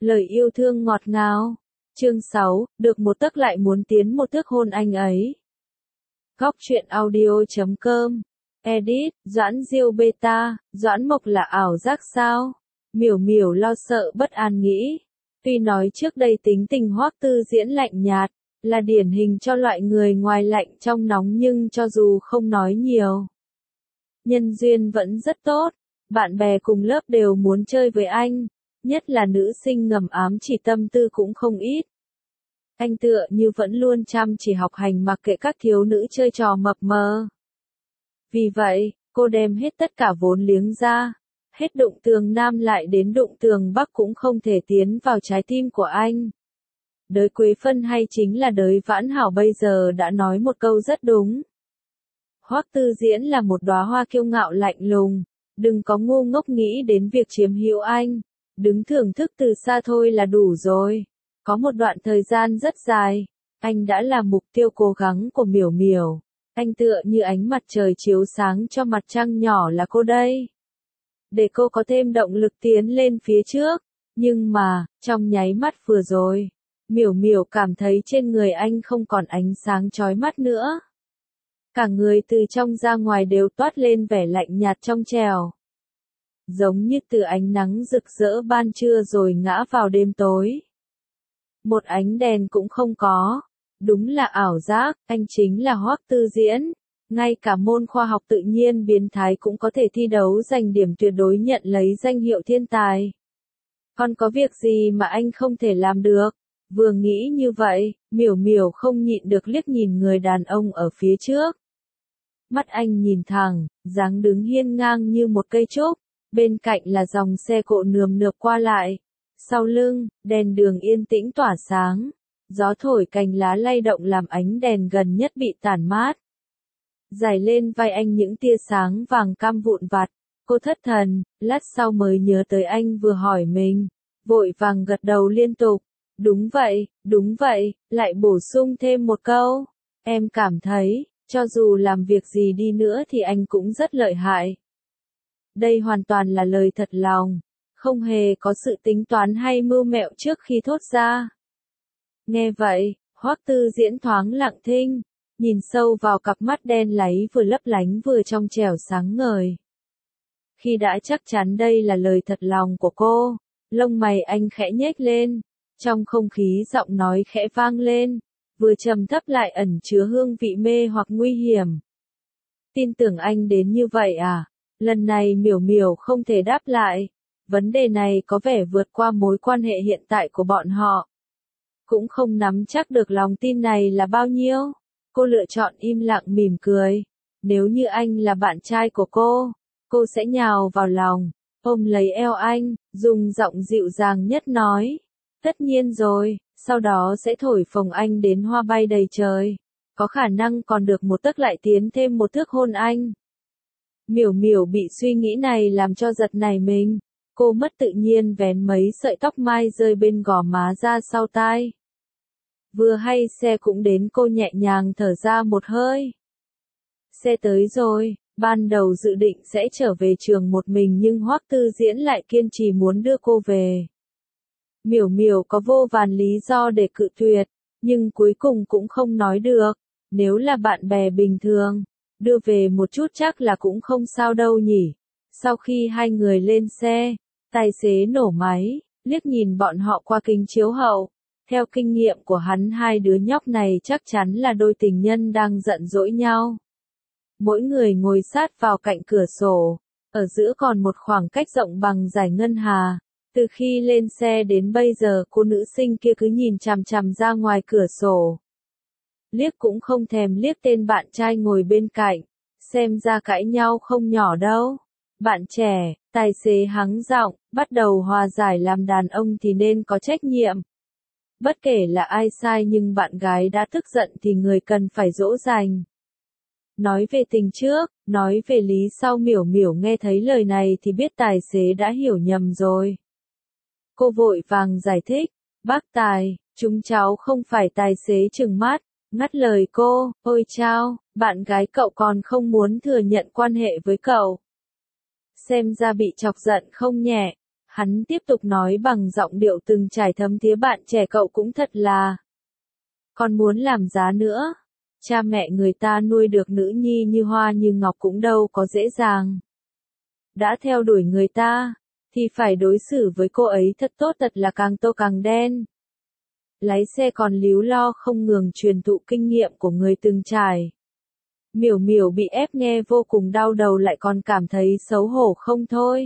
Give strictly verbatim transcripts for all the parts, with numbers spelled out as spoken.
Lời yêu thương ngọt ngào. Chương sáu, được một tấc lại muốn tiến một thước hôn anh ấy. Góc truyện audio chấm com. Edit, Doãn Diêu Beta, Doãn Mộc là ảo giác sao? Miểu miểu lo sợ bất an nghĩ. Tuy nói trước đây tính tình Hoắc Tư Diễn lạnh nhạt, là điển hình cho loại người ngoài lạnh trong nóng, nhưng cho dù không nói nhiều, nhân duyên vẫn rất tốt. Bạn bè cùng lớp đều muốn chơi với anh, nhất là nữ sinh ngầm ám chỉ tâm tư cũng không ít. Anh tựa như vẫn luôn chăm chỉ học hành mặc kệ các thiếu nữ chơi trò mập mờ. Vì vậy, cô đem hết tất cả vốn liếng ra, hết đụng tường Nam lại đến đụng tường Bắc cũng không thể tiến vào trái tim của anh. Đới Quế Phân hay chính là Đới Vãn Hảo bây giờ đã nói một câu rất đúng. Hoắc Tư Diễn là một đóa hoa kiêu ngạo lạnh lùng, đừng có ngu ngốc nghĩ đến việc chiếm hữu anh, đứng thưởng thức từ xa thôi là đủ rồi. Có một đoạn thời gian rất dài, anh đã là mục tiêu cố gắng của Miểu Miểu. Anh tựa như ánh mặt trời chiếu sáng cho mặt trăng nhỏ là cô đây, để cô có thêm động lực tiến lên phía trước. Nhưng mà, trong nháy mắt vừa rồi, Miểu Miểu cảm thấy trên người anh không còn ánh sáng chói mắt nữa. Cả người từ trong ra ngoài đều toát lên vẻ lạnh nhạt trong trẻo, giống như từ ánh nắng rực rỡ ban trưa rồi ngã vào đêm tối. Một ánh đèn cũng không có. Đúng là ảo giác, anh chính là Hoắc Tư Diễn. Ngay cả môn khoa học tự nhiên biến thái cũng có thể thi đấu giành điểm tuyệt đối nhận lấy danh hiệu thiên tài. Còn có việc gì mà anh không thể làm được? Vừa nghĩ như vậy, Miểu Miểu không nhịn được liếc nhìn người đàn ông ở phía trước. Mắt anh nhìn thẳng, dáng đứng hiên ngang như một cây trúc, bên cạnh là dòng xe cộ nườm nượp qua lại. Sau lưng, đèn đường yên tĩnh tỏa sáng. Gió thổi cành lá lay động làm ánh đèn gần nhất bị tản mát. Rải lên vai anh những tia sáng vàng cam vụn vặt. Cô thất thần, lát sau mới nhớ tới anh vừa hỏi mình. Vội vàng gật đầu liên tục. Đúng vậy, đúng vậy, lại bổ sung thêm một câu. Em cảm thấy, cho dù làm việc gì đi nữa thì anh cũng rất lợi hại. Đây hoàn toàn là lời thật lòng, không hề có sự tính toán hay mưu mẹo trước khi thốt ra. Nghe vậy, Hoắc Tư Diễn thoáng lặng thinh, nhìn sâu vào cặp mắt đen láy vừa lấp lánh vừa trong trẻo sáng ngời. Khi đã chắc chắn đây là lời thật lòng của cô, lông mày anh khẽ nhếch lên, trong không khí giọng nói khẽ vang lên, vừa trầm thấp lại ẩn chứa hương vị mê hoặc nguy hiểm. Tin tưởng anh đến như vậy à? Lần này Miểu Miểu không thể đáp lại, vấn đề này có vẻ vượt qua mối quan hệ hiện tại của bọn họ. Cũng không nắm chắc được lòng tin này là bao nhiêu. Cô lựa chọn im lặng mỉm cười. Nếu như anh là bạn trai của cô, cô sẽ nhào vào lòng, ôm lấy eo anh, dùng giọng dịu dàng nhất nói. Tất nhiên rồi, sau đó sẽ thổi phồng anh đến hoa bay đầy trời. Có khả năng còn được một tấc lại tiến thêm một thước hôn anh. Miểu Miểu bị suy nghĩ này làm cho giật nảy mình. Cô mất tự nhiên vén mấy sợi tóc mai rơi bên gò má ra sau tai. Vừa hay xe cũng đến, cô nhẹ nhàng thở ra một hơi. Xe tới rồi, ban đầu dự định sẽ trở về trường một mình nhưng Hoắc Tư Diễn lại kiên trì muốn đưa cô về. Miểu Miểu có vô vàn lý do để cự tuyệt, nhưng cuối cùng cũng không nói được. Nếu là bạn bè bình thường, đưa về một chút chắc là cũng không sao đâu nhỉ. Sau khi hai người lên xe, tài xế nổ máy, liếc nhìn bọn họ qua kính chiếu hậu. Theo kinh nghiệm của hắn, hai đứa nhóc này chắc chắn là đôi tình nhân đang giận dỗi nhau. Mỗi người ngồi sát vào cạnh cửa sổ, ở giữa còn một khoảng cách rộng bằng dải ngân hà. Từ khi lên xe đến bây giờ cô nữ sinh kia cứ nhìn chằm chằm ra ngoài cửa sổ. Liếc cũng không thèm liếc tên bạn trai ngồi bên cạnh, xem ra cãi nhau không nhỏ đâu. Bạn trẻ, tài xế hắng giọng, bắt đầu hòa giải, làm đàn ông thì nên có trách nhiệm. Bất kể là ai sai nhưng bạn gái đã tức giận thì người cần phải dỗ dành. Nói về tình trước, nói về lý sau. Miểu Miểu nghe thấy lời này thì biết tài xế đã hiểu nhầm rồi. Cô vội vàng giải thích, bác Tài, chúng cháu không phải. Tài xế trừng mắt, ngắt lời cô, ôi chao, bạn gái cậu còn không muốn thừa nhận quan hệ với cậu. Xem ra bị chọc giận không nhẹ. Hắn tiếp tục nói bằng giọng điệu từng trải thấm thía, bạn trẻ cậu cũng thật là. Còn muốn làm giá nữa. Cha mẹ người ta nuôi được nữ nhi như hoa như ngọc cũng đâu có dễ dàng. Đã theo đuổi người ta, thì phải đối xử với cô ấy thật tốt, thật là càng tô càng đen. Lái xe còn líu lo không ngừng truyền thụ kinh nghiệm của người từng trải. Miểu Miểu bị ép nghe vô cùng đau đầu, lại còn cảm thấy xấu hổ không thôi.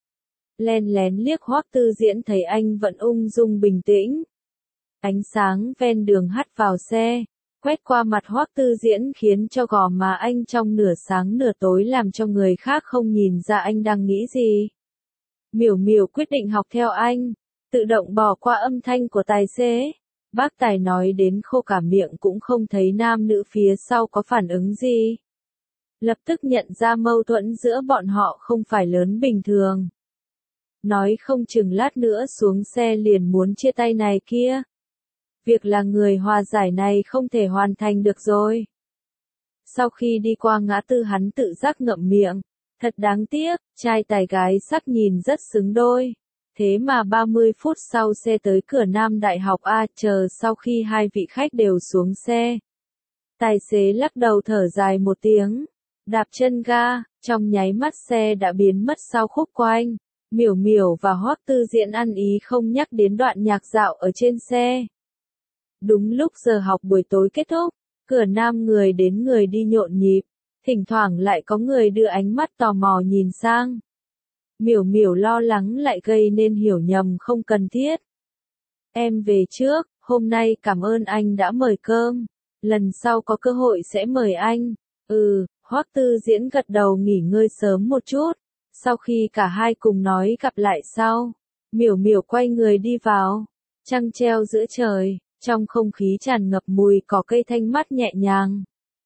Len lén liếc Hoắc Tư Diễn thấy anh vẫn ung dung bình tĩnh. Ánh sáng ven đường hắt vào xe, quét qua mặt Hoắc Tư Diễn khiến cho gò má anh trong nửa sáng nửa tối làm cho người khác không nhìn ra anh đang nghĩ gì. Miểu Miểu quyết định học theo anh, tự động bỏ qua âm thanh của tài xế. Bác tài nói đến khô cả miệng cũng không thấy nam nữ phía sau có phản ứng gì. Lập tức nhận ra mâu thuẫn giữa bọn họ không phải lớn bình thường. Nói không chừng lát nữa xuống xe liền muốn chia tay này kia. Việc là người hòa giải này không thể hoàn thành được rồi. Sau khi đi qua ngã tư hắn tự giác ngậm miệng. Thật đáng tiếc, trai tài gái sắc nhìn rất xứng đôi. Thế mà ba mươi phút sau xe tới cửa Nam Đại học A, chờ sau khi hai vị khách đều xuống xe. Tài xế lắc đầu thở dài một tiếng, đạp chân ga, trong nháy mắt xe đã biến mất sau khúc quanh. Miểu Miểu và Hoắc Tư Diễn ăn ý không nhắc đến đoạn nhạc dạo ở trên xe. Đúng lúc giờ học buổi tối kết thúc, cửa Nam người đến người đi nhộn nhịp, thỉnh thoảng lại có người đưa ánh mắt tò mò nhìn sang. Miểu Miểu lo lắng lại gây nên hiểu nhầm không cần thiết. Em về trước, hôm nay cảm ơn anh đã mời cơm, lần sau có cơ hội sẽ mời anh. Ừ, Hoắc Tư Diễn gật đầu nghỉ ngơi sớm một chút. Sau khi cả hai cùng nói gặp lại sau, Miểu Miểu quay người đi vào. Trăng treo giữa trời, trong không khí tràn ngập mùi cỏ cây thanh mát nhẹ nhàng.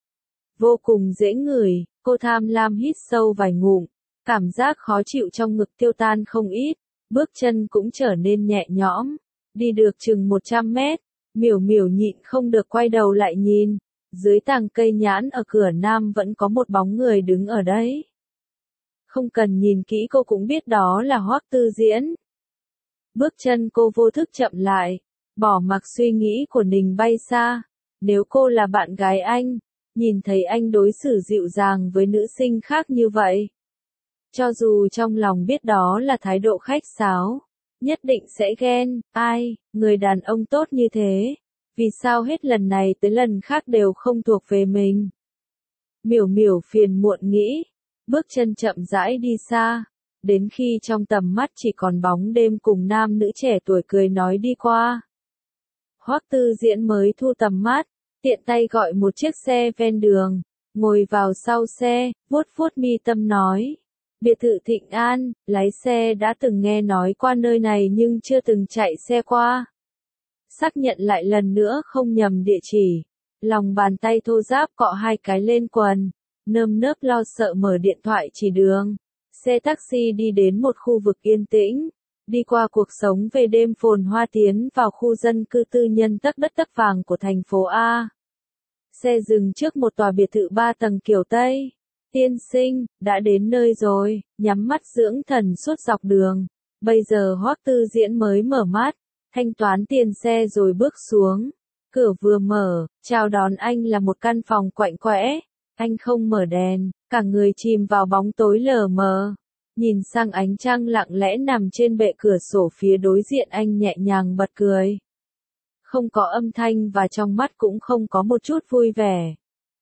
Vô cùng dễ ngửi, cô tham lam hít sâu vài ngụm, cảm giác khó chịu trong ngực tiêu tan không ít, bước chân cũng trở nên nhẹ nhõm. Đi được chừng một trăm mét, Miểu Miểu nhịn không được quay đầu lại nhìn, dưới tàng cây nhãn ở cửa Nam vẫn có một bóng người đứng ở đấy. Không cần nhìn kỹ cô cũng biết đó là Hoắc Tư Diễn. Bước chân cô vô thức chậm lại, bỏ mặc suy nghĩ của Ninh bay xa. Nếu cô là bạn gái anh, nhìn thấy anh đối xử dịu dàng với nữ sinh khác như vậy, cho dù trong lòng biết đó là thái độ khách sáo, nhất định sẽ ghen. Ai, người đàn ông tốt như thế, vì sao hết lần này tới lần khác đều không thuộc về mình? Miểu Miểu phiền muộn nghĩ, bước chân chậm rãi đi xa, đến khi trong tầm mắt chỉ còn bóng đêm cùng nam nữ trẻ tuổi cười nói đi qua. Hoắc Tư Diễn mới thu tầm mắt, tiện tay gọi một chiếc xe ven đường, ngồi vào sau xe, vuốt vuốt mi tâm nói. Biệt thự Thịnh An, lái xe đã từng nghe nói qua nơi này nhưng chưa từng chạy xe qua. Xác nhận lại lần nữa không nhầm địa chỉ, lòng bàn tay thô ráp cọ hai cái lên quần, nơm nớp lo sợ mở điện thoại chỉ đường. Xe taxi đi đến một khu vực yên tĩnh, đi qua cuộc sống về đêm phồn hoa tiến vào khu dân cư tư nhân tấc đất tấc vàng của thành phố A. Xe dừng trước một tòa biệt thự ba tầng kiểu Tây. Tiên sinh, đã đến nơi rồi, nhắm mắt dưỡng thần suốt dọc đường. Bây giờ Hoắc Tư Diễn mới mở mắt, thanh toán tiền xe rồi bước xuống. Cửa vừa mở, chào đón anh là một căn phòng quạnh quẽ. Anh không mở đèn, cả người chìm vào bóng tối lờ mờ. Nhìn sang ánh trăng lặng lẽ nằm trên bệ cửa sổ phía đối diện, anh nhẹ nhàng bật cười. Không có âm thanh và trong mắt cũng không có một chút vui vẻ.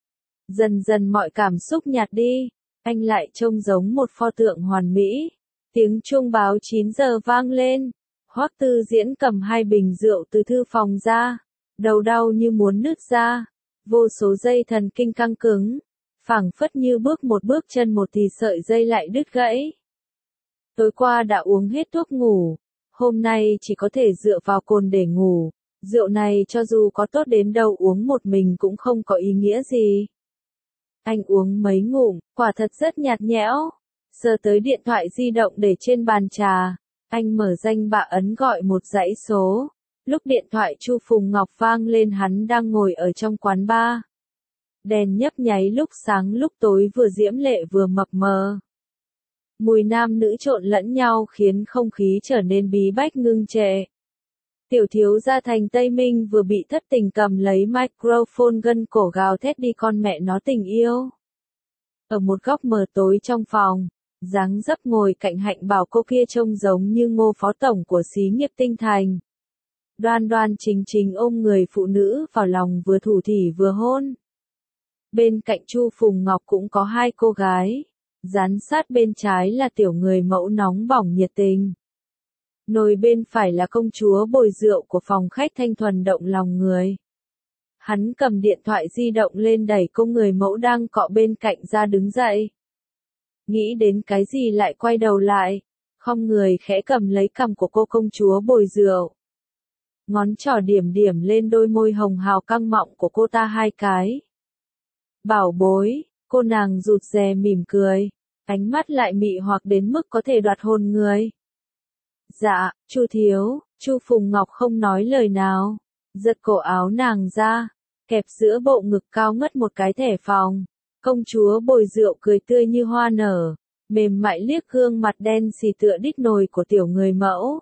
Dần dần mọi cảm xúc nhạt đi, anh lại trông giống một pho tượng hoàn mỹ. Tiếng chuông báo chín giờ vang lên. Hoắc Tư Diễn cầm hai bình rượu từ thư phòng ra, đầu đau như muốn nứt ra. Vô số dây thần kinh căng cứng, phảng phất như bước một bước chân một thì sợi dây lại đứt gãy. Tối qua đã uống hết thuốc ngủ, hôm nay chỉ có thể dựa vào cồn để ngủ. Rượu này cho dù có tốt đến đâu uống một mình cũng không có ý nghĩa gì. Anh uống mấy ngụm, quả thật rất nhạt nhẽo. Sờ tới điện thoại di động để trên bàn trà, anh mở danh bạ ấn gọi một dãy số. Lúc điện thoại Chu Phùng Ngọc vang lên, hắn đang ngồi ở trong quán bar. Đèn nhấp nháy lúc sáng lúc tối, vừa diễm lệ vừa mập mờ. Mùi nam nữ trộn lẫn nhau khiến không khí trở nên bí bách ngưng trệ. Tiểu thiếu gia Thành Tây Minh vừa bị thất tình cầm lấy microphone gân cổ gào thét đi con mẹ nó tình yêu. Ở một góc mờ tối trong phòng, dáng dấp ngồi cạnh Hạnh Bảo cô kia trông giống như Ngô phó tổng của xí nghiệp Tinh Thành. Đoan đoan chính chính ôm người phụ nữ vào lòng vừa thủ thỉ vừa hôn. Bên cạnh Chu Phùng Ngọc cũng có hai cô gái, dán sát bên trái là tiểu người mẫu nóng bỏng nhiệt tình. Nồi bên phải là công chúa bồi rượu của phòng khách thanh thuần động lòng người. Hắn cầm điện thoại di động lên đẩy cô người mẫu đang cọ bên cạnh ra đứng dậy. Nghĩ đến cái gì lại quay đầu lại, khom người khẽ cầm lấy cằm của cô công chúa bồi rượu. Ngón trỏ điểm điểm lên đôi môi hồng hào căng mọng của cô ta hai cái. Bảo bối, cô nàng rụt rè mỉm cười, ánh mắt lại mị hoặc đến mức có thể đoạt hồn người. Dạ, Chu thiếu, Chu Phùng Ngọc không nói lời nào, giật cổ áo nàng ra, kẹp giữa bộ ngực cao ngất một cái thẻ phòng. Công chúa bồi rượu cười tươi như hoa nở, mềm mại liếc gương mặt đen xì tựa đít nồi của tiểu người mẫu.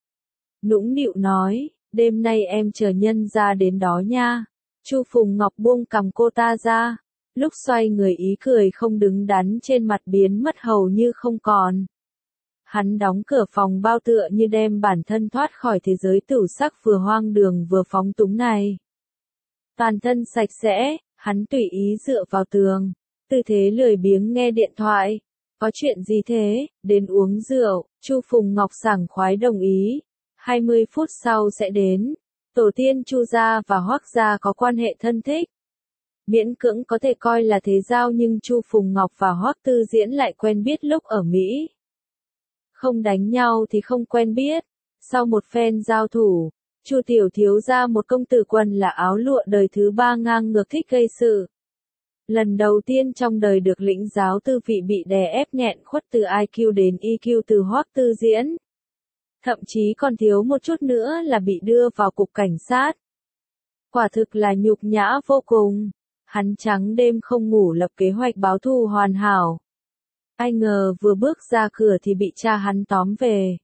Nũng nịu nói, đêm nay em chờ nhân ra đến đó nha. Chu Phùng Ngọc buông cằm cô ta ra, lúc xoay người ý cười không đứng đắn trên mặt biến mất hầu như không còn. Hắn đóng cửa phòng bao tựa như đem bản thân thoát khỏi thế giới tửu sắc vừa hoang đường vừa phóng túng này. Toàn thân sạch sẽ, hắn tùy ý dựa vào tường, tư thế lười biếng nghe điện thoại. Có chuyện gì thế, đến uống rượu, Chu Phùng Ngọc sảng khoái đồng ý. hai mươi phút sau sẽ đến. Tổ tiên Chu gia và Hoắc gia có quan hệ thân thích. Miễn cưỡng có thể coi là thế giao nhưng Chu Phùng Ngọc và Hoắc Tư Diễn lại quen biết lúc ở Mỹ. Không đánh nhau thì không quen biết. Sau một phen giao thủ, Chu tiểu thiếu gia một công tử quần là áo lụa đời thứ ba ngang ngược thích gây sự. Lần đầu tiên trong đời được lĩnh giáo tư vị bị đè ép nghẹn khuất từ i kiu đến i kiu từ Hoắc Tư Diễn. Thậm chí còn thiếu một chút nữa là bị đưa vào cục cảnh sát. Quả thực là nhục nhã vô cùng. Hắn trắng đêm không ngủ lập kế hoạch báo thù hoàn hảo. Ai ngờ vừa bước ra cửa thì bị cha hắn tóm về.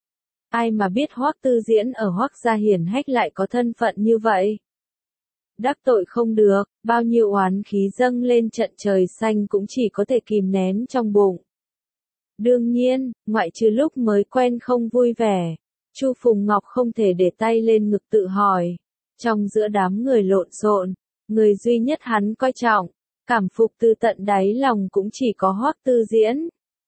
Ai mà biết Hoắc Tư Diễn ở Hoắc gia hiển hách lại có thân phận như vậy. Đắc tội không được, bao nhiêu oán khí dâng lên trận trời xanh cũng chỉ có thể kìm nén trong bụng. Đương nhiên, ngoại trừ lúc mới quen không vui vẻ, Chu Phùng Ngọc không thể để tay lên ngực tự hỏi. Trong giữa đám người lộn xộn, người duy nhất hắn coi trọng, cảm phục từ tận đáy lòng cũng chỉ có Hoắc Tư Diễn.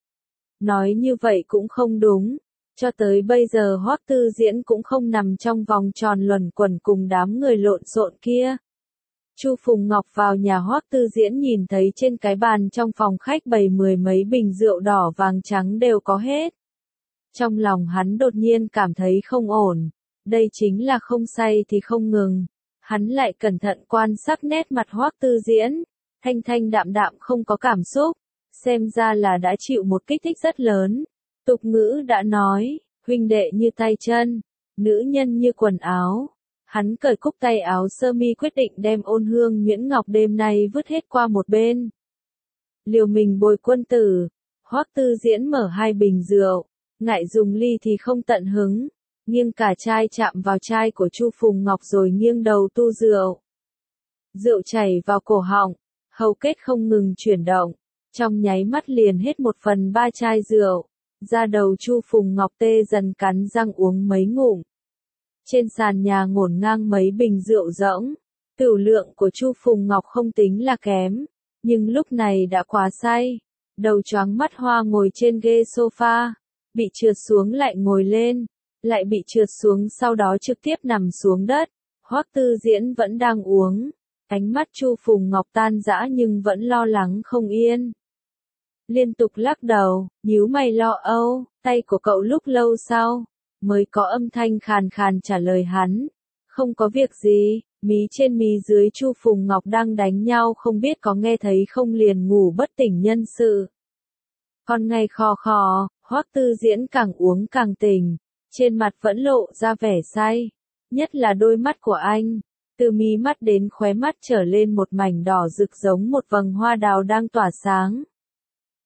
Nói như vậy cũng không đúng. Cho tới bây giờ Hoắc Tư Diễn cũng không nằm trong vòng tròn luẩn quẩn cùng đám người lộn xộn kia. Chu Phùng Ngọc vào nhà Hoắc Tư Diễn nhìn thấy trên cái bàn trong phòng khách bày mười mấy bình rượu đỏ vàng trắng đều có hết. Trong lòng hắn đột nhiên cảm thấy không ổn. Đây chính là không say thì không ngừng. Hắn lại cẩn thận quan sát nét mặt Hoắc Tư Diễn. Thanh thanh đạm đạm không có cảm xúc. Xem ra là đã chịu một kích thích rất lớn. Tục ngữ đã nói, huynh đệ như tay chân, nữ nhân như quần áo. Hắn cởi cúc tay áo sơ mi quyết định đem ôn hương nhuyễn ngọc đêm nay vứt hết qua một bên. Liều mình bồi quân tử, Hoắc Tư Diễn mở hai bình rượu, ngại dùng ly thì không tận hứng, nghiêng cả chai chạm vào chai của Chu Phùng Ngọc rồi nghiêng đầu tu rượu. Rượu chảy vào cổ họng, hầu kết không ngừng chuyển động, trong nháy mắt liền hết một phần ba chai rượu. Da đầu Chu Phùng Ngọc tê dần cắn răng uống mấy ngụm. Trên sàn nhà ngổn ngang mấy bình rượu rỗng. Tửu lượng của Chu Phùng Ngọc không tính là kém, nhưng lúc này đã quá say. Đầu choáng mắt hoa ngồi trên ghế sofa, bị trượt xuống lại ngồi lên, lại bị trượt xuống sau đó trực tiếp nằm xuống đất. Hoắc Tư Diễn vẫn đang uống, ánh mắt Chu Phùng Ngọc tan rã nhưng vẫn lo lắng không yên. Liên tục lắc đầu, nhíu mày lo âu, tay của cậu lúc lâu sau, mới có âm thanh khàn khàn trả lời hắn. Không có việc gì, mí trên mí dưới Chu Phùng Ngọc đang đánh nhau không biết có nghe thấy không liền ngủ bất tỉnh nhân sự. Còn ngày khò khò, Hoắc Tư Diễn càng uống càng tỉnh, trên mặt vẫn lộ ra vẻ say, nhất là đôi mắt của anh. Từ mí mắt đến khóe mắt trở lên một mảnh đỏ rực giống một vầng hoa đào đang tỏa sáng.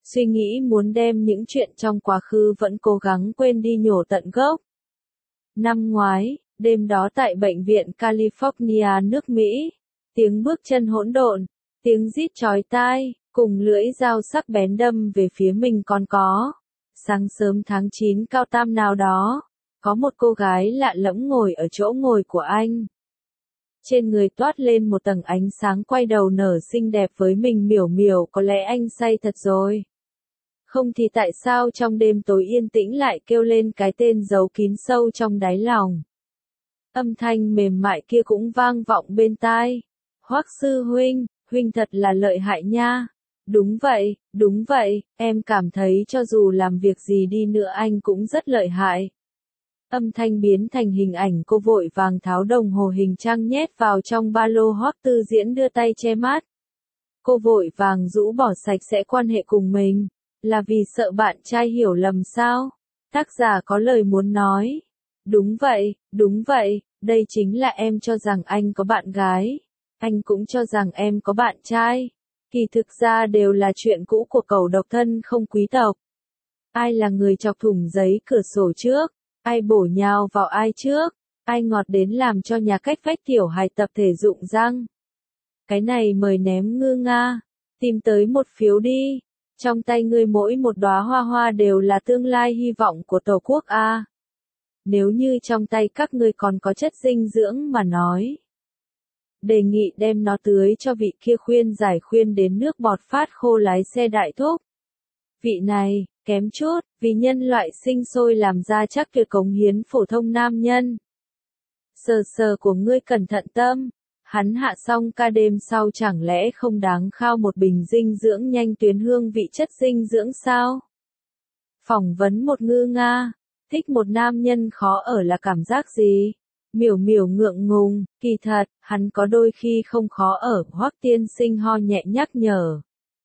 suy nghĩ muốn đem những chuyện trong quá khứ vẫn cố gắng quên đi nhổ tận gốc. Năm ngoái, đêm đó tại bệnh viện California nước Mỹ, tiếng bước chân hỗn độn, tiếng rít chói tai, cùng lưỡi dao sắc bén đâm về phía mình còn có. Sáng sớm tháng chín cao tam nào đó, có một cô gái lạ lẫm ngồi ở chỗ ngồi của anh. Trên người toát lên một tầng ánh sáng quay đầu nở xinh đẹp với mình miểu miểu, có lẽ anh say thật rồi. Không thì tại sao trong đêm tối yên tĩnh lại kêu lên cái tên giấu kín sâu trong đáy lòng. Âm thanh mềm mại kia cũng vang vọng bên tai. Hoắc sư huynh, huynh thật là lợi hại nha. Đúng vậy, đúng vậy, em cảm thấy cho dù làm việc gì đi nữa anh cũng rất lợi hại. Âm thanh biến thành hình ảnh cô vội vàng tháo đồng hồ hình trang nhét vào trong ba lô. Hoắc Tư Diễn đưa tay che mắt. Cô vội vàng rũ bỏ sạch sẽ quan hệ cùng mình, là vì sợ bạn trai hiểu lầm sao? Tác giả có lời muốn nói. Đúng vậy, đúng vậy, đây chính là em cho rằng anh có bạn gái. Anh cũng cho rằng em có bạn trai. Kỳ thực ra đều là chuyện cũ của cẩu độc thân không quý tộc. Ai là người chọc thủng giấy cửa sổ trước? Ai bổ nhào vào ai trước? Ai ngọt đến làm cho nhà cách vách tiểu hài tập thể dụng răng? Cái này mời ném ngư nga. Tìm tới một phiếu đi. Trong tay ngươi mỗi một đóa hoa hoa đều là tương lai hy vọng của Tổ quốc a. Nếu như trong tay các ngươi còn có chất dinh dưỡng mà nói. Đề nghị đem nó tưới cho vị kia khuyên giải khuyên đến nước bọt phát khô lái xe đại thúc. Vị này, kém chút, vì nhân loại sinh sôi làm ra chắc tuyệt cống hiến phổ thông nam nhân. Sờ sờ của ngươi cẩn thận tâm. Hắn hạ xong ca đêm sau chẳng lẽ không đáng khao một bình dinh dưỡng nhanh tuyến hương vị chất dinh dưỡng sao? Phỏng vấn một ngư nga. Thích một nam nhân khó ở là cảm giác gì? Miểu miểu ngượng ngùng, kỳ thật, hắn có đôi khi không khó ở. Hoắc tiên sinh ho nhẹ nhắc nhở.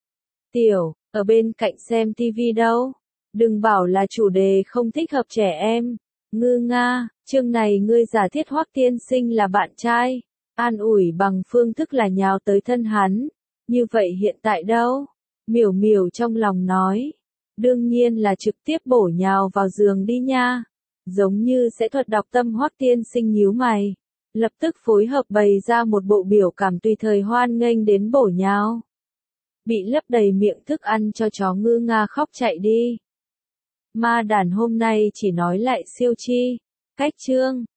Tiểu, ở bên cạnh xem tivi đâu. Đừng bảo là chủ đề không thích hợp trẻ em. Ngư nga, chương này ngươi giả thiết Hoắc tiên sinh là bạn trai. An ủi bằng phương thức là nhào tới thân hắn. Như vậy hiện tại đâu? Miểu miểu trong lòng nói. Đương nhiên là trực tiếp bổ nhào vào giường đi nha. Giống như sẽ thuật đọc tâm. Hoắc tiên sinh nhíu mày. Lập tức phối hợp bày ra một bộ biểu cảm tùy thời hoan nghênh đến bổ nhào. Bị lấp đầy miệng thức ăn cho chó ngư nga khóc chạy đi. Ma đàn hôm nay chỉ nói lại siêu chi. Cách chương.